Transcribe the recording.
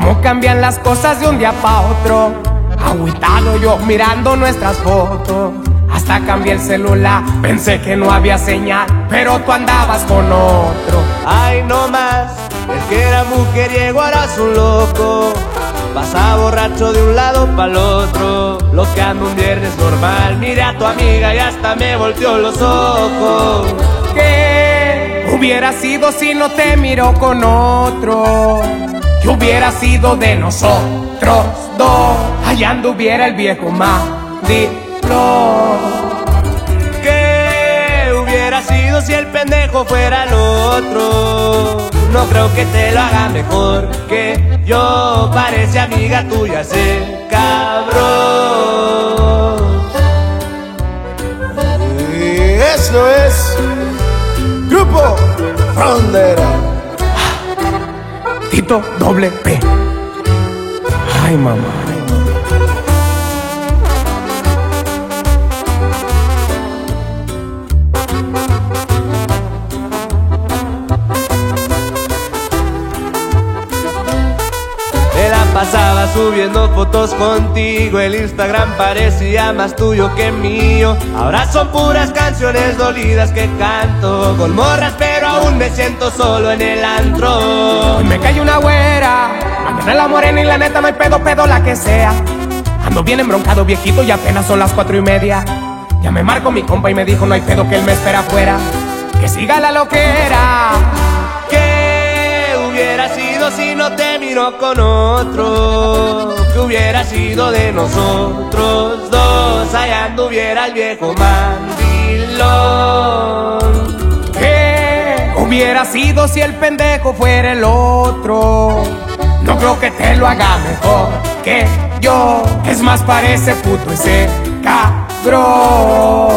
cómo cambian las cosas de un día pa' otro. Agüitado yo mirando nuestras fotos, hasta cambié el celular, pensé que no había señal, pero tú andabas con otro. Ay, no más, el que era mujeriego ahora es un loco. Pasa borracho de un lado pa'l otro, lo que anda un viernes normal. Miré a tu amiga y hasta me volteó los ojos. ¿Qué hubiera sido si no te miró con otro? ¿Qué hubiera sido de nosotros dos? Allá anduviera el viejo mandilón. ¿Qué hubiera sido si el pendejo fuera el otro? No creo que te lo haga mejor que yo. Parece amiga tuya ese cabrón. Y eso es Grupo Frontera. Tito doble P. Ay, mamá. Pasaba subiendo fotos contigo, el Instagram parecía más tuyo que mío. Ahora son puras canciones dolidas que canto, con morras pero aún me siento solo en el antro. Hoy me cae una güera, mañana la morena y la neta no hay pedo, la que sea. Ando bien embroncado viejito y apenas son las 4:30. Ya me marcó mi compa y me dijo no hay pedo que él me espera afuera, que siga la loquera. ¿Qué hubiera sido si no te miró con otro? ¿Qué hubiera sido de nosotros dos? Allá anduviera el viejo mandilón. ¿Qué hubiera sido si el pendejo fuera el otro? No creo que te lo haga mejor que yo. Es más, parece puto ese cabrón.